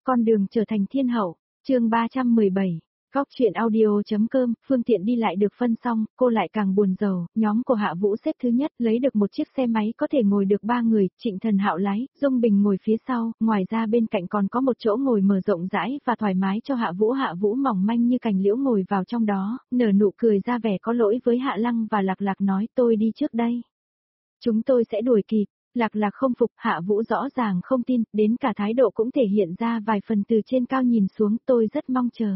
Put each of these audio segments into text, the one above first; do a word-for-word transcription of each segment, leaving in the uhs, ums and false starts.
Con đường trở thành thiên hậu, chương ba trăm mười bảy. Góc truyện audio.com, phương tiện đi lại được phân xong, cô lại càng buồn rầu, nhóm của Hạ Vũ xếp thứ nhất, lấy được một chiếc xe máy có thể ngồi được ba người, Trịnh Thần Hạo lái, Dung Bình ngồi phía sau, ngoài ra bên cạnh còn có một chỗ ngồi mở rộng rãi và thoải mái cho Hạ Vũ. Hạ Vũ mỏng manh như cành liễu ngồi vào trong đó, nở nụ cười ra vẻ có lỗi với Hạ Lăng và Lạc Lạc nói tôi đi trước đây. Chúng tôi sẽ đuổi kịp. Lạc Lạc không phục, Hạ Vũ rõ ràng không tin, đến cả thái độ cũng thể hiện ra vài phần từ trên cao nhìn xuống, tôi rất mong chờ.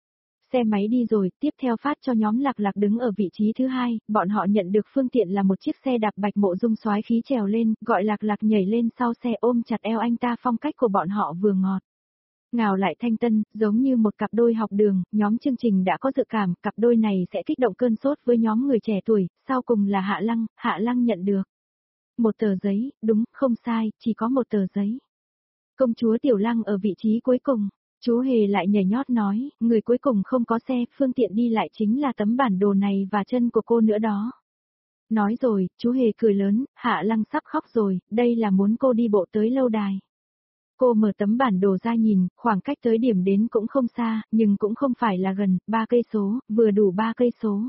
Xe máy đi rồi, tiếp theo phát cho nhóm Lạc Lạc đứng ở vị trí thứ hai, bọn họ nhận được phương tiện là một chiếc xe đạp. Bạch Mộ Dung soái khí trèo lên, gọi Lạc Lạc nhảy lên sau xe ôm chặt eo anh ta, phong cách của bọn họ vừa ngọt ngào lại thanh tân, giống như một cặp đôi học đường. Nhóm chương trình đã có dự cảm, cặp đôi này sẽ kích động cơn sốt với nhóm người trẻ tuổi, sau cùng là Hạ Lăng, Hạ Lăng nhận được một tờ giấy, đúng, không sai, chỉ có một tờ giấy. Công chúa Tiểu Lăng ở vị trí cuối cùng. Chú Hề lại nhảy nhót nói, người cuối cùng không có xe, phương tiện đi lại chính là tấm bản đồ này và chân của cô nữa đó. Nói rồi, chú Hề cười lớn, Hạ Lăng sắp khóc rồi, đây là muốn cô đi bộ tới lâu đài. Cô mở tấm bản đồ ra nhìn, khoảng cách tới điểm đến cũng không xa, nhưng cũng không phải là gần, ba cây số, vừa đủ ba cây số.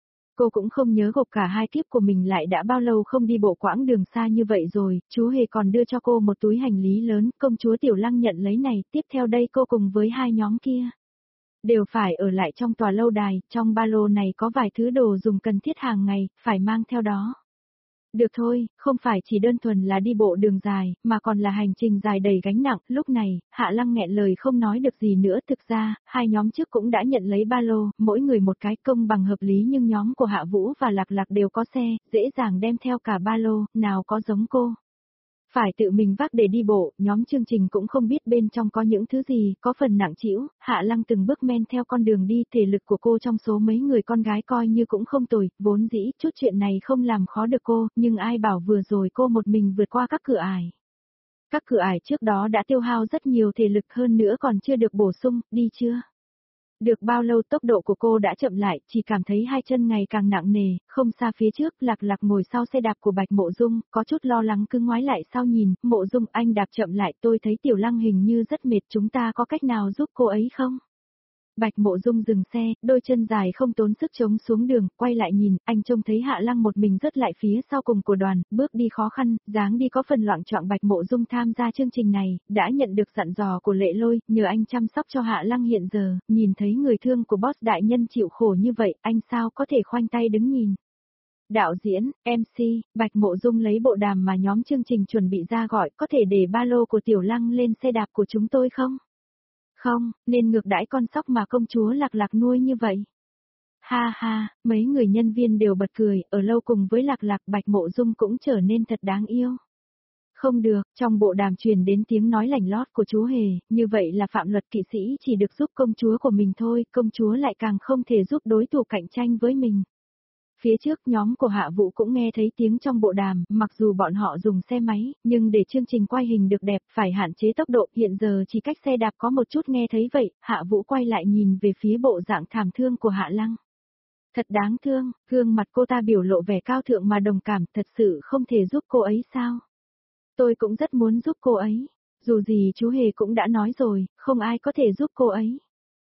Cô cũng không nhớ gộp cả hai kiếp của mình lại đã bao lâu không đi bộ quãng đường xa như vậy rồi. Chú Hề còn đưa cho cô một túi hành lý lớn, công chúa Tiểu Lăng nhận lấy này, tiếp theo đây cô cùng với hai nhóm kia đều phải ở lại trong tòa lâu đài, trong ba lô này có vài thứ đồ dùng cần thiết hàng ngày, phải mang theo đó. Được thôi, không phải chỉ đơn thuần là đi bộ đường dài, mà còn là hành trình dài đầy gánh nặng. Lúc này, Hạ Lăng nghẹn lời không nói được gì nữa. Thực ra, hai nhóm trước cũng đã nhận lấy ba lô, mỗi người một cái, công bằng hợp lý, nhưng nhóm của Hạ Vũ và Lạc Lạc đều có xe, dễ dàng đem theo cả ba lô, nào có giống cô phải tự mình vác để đi bộ. Nhóm chương trình cũng không biết bên trong có những thứ gì, có phần nặng trĩu. Hạ Lăng từng bước men theo con đường đi, thể lực của cô trong số mấy người con gái coi như cũng không tồi, vốn dĩ chút chuyện này không làm khó được cô, nhưng ai bảo vừa rồi cô một mình vượt qua các cửa ải. Các cửa ải trước đó đã tiêu hao rất nhiều thể lực, hơn nữa còn chưa được bổ sung, đi chưa được bao lâu tốc độ của cô đã chậm lại, chỉ cảm thấy hai chân ngày càng nặng nề. Không xa phía trước, Lạc Lạc ngồi sau xe đạp của Bạch Mộ Dung, có chút lo lắng cứ ngoái lại sau nhìn, Mộ Dung anh đạp chậm lại, tôi thấy Tiểu Lăng hình như rất mệt, chúng ta có cách nào giúp cô ấy không? Bạch Mộ Dung dừng xe, đôi chân dài không tốn sức chống xuống đường, quay lại nhìn, anh trông thấy Hạ Lăng một mình rớt lại phía sau cùng của đoàn, bước đi khó khăn, dáng đi có phần loạng choạng. Bạch Mộ Dung tham gia chương trình này, đã nhận được dặn dò của Lệ Lôi, nhờ anh chăm sóc cho Hạ Lăng. Hiện giờ, nhìn thấy người thương của boss đại nhân chịu khổ như vậy, anh sao có thể khoanh tay đứng nhìn. Đạo diễn, em xê, Bạch Mộ Dung lấy bộ đàm mà nhóm chương trình chuẩn bị ra gọi, có thể để ba lô của Tiểu Lăng lên xe đạp của chúng tôi không? Không, nên ngược đãi con sóc mà công chúa Lạc Lạc nuôi như vậy. Ha ha, mấy người nhân viên đều bật cười, ở lâu cùng với Lạc Lạc, Bạch Mộ Dung cũng trở nên thật đáng yêu. Không được, trong bộ đàm truyền đến tiếng nói lành lót của chú Hề, như vậy là phạm luật kỵ sĩ chỉ được giúp công chúa của mình thôi, công chúa lại càng không thể giúp đối thủ cạnh tranh với mình. Phía trước nhóm của Hạ Vũ cũng nghe thấy tiếng trong bộ đàm, mặc dù bọn họ dùng xe máy, nhưng để chương trình quay hình được đẹp, phải hạn chế tốc độ, hiện giờ chỉ cách xe đạp có một chút. Nghe thấy vậy, Hạ Vũ quay lại nhìn về phía bộ dạng thảm thương của Hạ Lăng. Thật đáng thương, gương mặt cô ta biểu lộ vẻ cao thượng mà đồng cảm, thật sự không thể giúp cô ấy sao? Tôi cũng rất muốn giúp cô ấy, dù gì chú Hề cũng đã nói rồi, không ai có thể giúp cô ấy.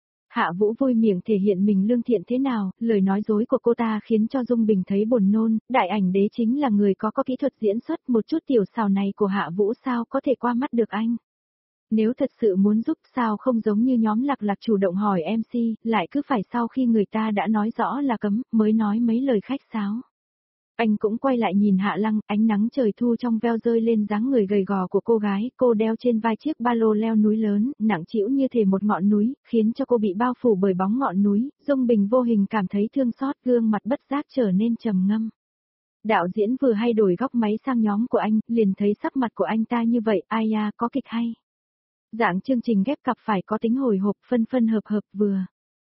Hạ Vũ vui miệng thể hiện mình lương thiện thế nào, lời nói dối của cô ta khiến cho Dung Bình thấy buồn nôn. Đại ảnh đế chính là người có có kỹ thuật diễn xuất, một chút tiểu xào này của Hạ Vũ sao có thể qua mắt được anh. Nếu thật sự muốn giúp sao không giống như nhóm Lạc Lạc chủ động hỏi em xê, lại cứ phải sau khi người ta đã nói rõ là cấm, mới nói mấy lời khách sáo. Anh cũng quay lại nhìn Hạ Lăng, ánh nắng trời thu trong veo rơi lên dáng người gầy gò của cô gái, cô đeo trên vai chiếc ba lô leo núi lớn, nặng trĩu như thể một ngọn núi, khiến cho cô bị bao phủ bởi bóng ngọn núi. Dung Bình vô hình cảm thấy thương xót, gương mặt bất giác trở nên trầm ngâm. Đạo diễn vừa hay đổi góc máy sang nhóm của anh, liền thấy sắc mặt của anh ta như vậy, ai da, có kịch hay. Dạng chương trình ghép cặp phải có tính hồi hộp, phân phân hợp hợp vừa.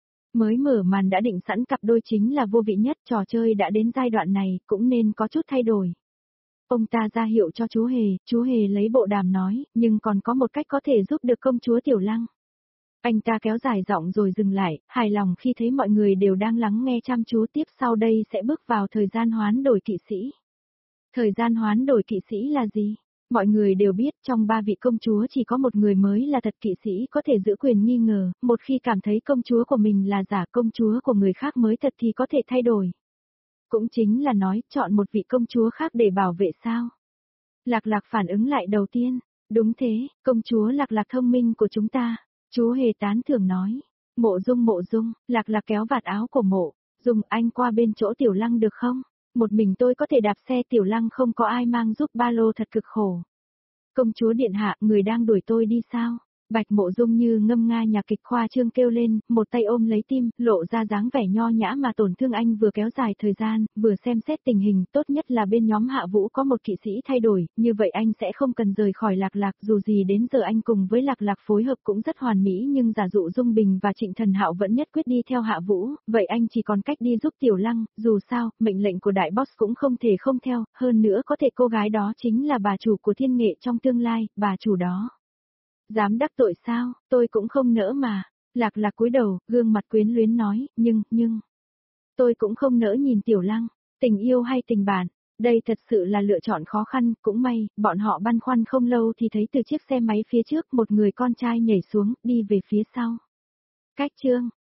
Mới mở màn đã định sẵn cặp đôi chính là vô vị nhất, trò chơi đã đến giai đoạn này, cũng nên có chút thay đổi. Ông ta ra hiệu cho chú Hề, chú Hề lấy bộ đàm nói, nhưng còn có một cách có thể giúp được công chúa Tiểu Lăng. Anh ta kéo dài giọng rồi dừng lại, hài lòng khi thấy mọi người đều đang lắng nghe chăm chú. Tiếp sau đây sẽ bước vào thời gian hoán đổi kỵ sĩ. Thời gian hoán đổi kỵ sĩ là gì? Mọi người đều biết trong ba vị công chúa chỉ có một người mới là thật kỵ sĩ có thể giữ quyền nghi ngờ, một khi cảm thấy công chúa của mình là giả công chúa của người khác mới thật thì có thể thay đổi. Cũng chính là nói chọn một vị công chúa khác để bảo vệ sao. Lạc Lạc phản ứng lại đầu tiên, đúng thế, công chúa Lạc Lạc thông minh của chúng ta, chú hề tán thưởng nói. Mộ Dung Mộ Dung, Lạc Lạc kéo vạt áo của Mộ Dung, anh qua bên chỗ Tiểu Lăng được không? Một mình tôi có thể đạp xe, Tiểu Lăng không có ai mang giúp, ba lô thật cực khổ. Công chúa điện hạ, người đang đuổi tôi đi sao? Bạch Mộ Dung như ngâm nga nhạc kịch khoa trương kêu lên, một tay ôm lấy tim, lộ ra dáng vẻ nho nhã mà tổn thương anh vừa kéo dài thời gian, vừa xem xét tình hình, tốt nhất là bên nhóm Hạ Vũ có một kỵ sĩ thay đổi, như vậy anh sẽ không cần rời khỏi Lạc Lạc, dù gì đến giờ anh cùng với Lạc Lạc phối hợp cũng rất hoàn mỹ, nhưng giả dụ Dung Bình và Trịnh Thần Hạo vẫn nhất quyết đi theo Hạ Vũ, vậy anh chỉ còn cách đi giúp Tiểu Lăng, dù sao, mệnh lệnh của đại boss cũng không thể không theo, hơn nữa có thể cô gái đó chính là bà chủ của Thiên Nghệ trong tương lai, bà chủ đó. Dám đắc tội sao, tôi cũng không nỡ mà. Lạc Lạc cúi đầu, gương mặt quyến luyến nói, nhưng, nhưng, tôi cũng không nỡ nhìn Tiểu Lăng, tình yêu hay tình bạn, đây thật sự là lựa chọn khó khăn, cũng may, bọn họ băn khoăn không lâu thì thấy từ chiếc xe máy phía trước một người con trai nhảy xuống, đi về phía sau. Cách chương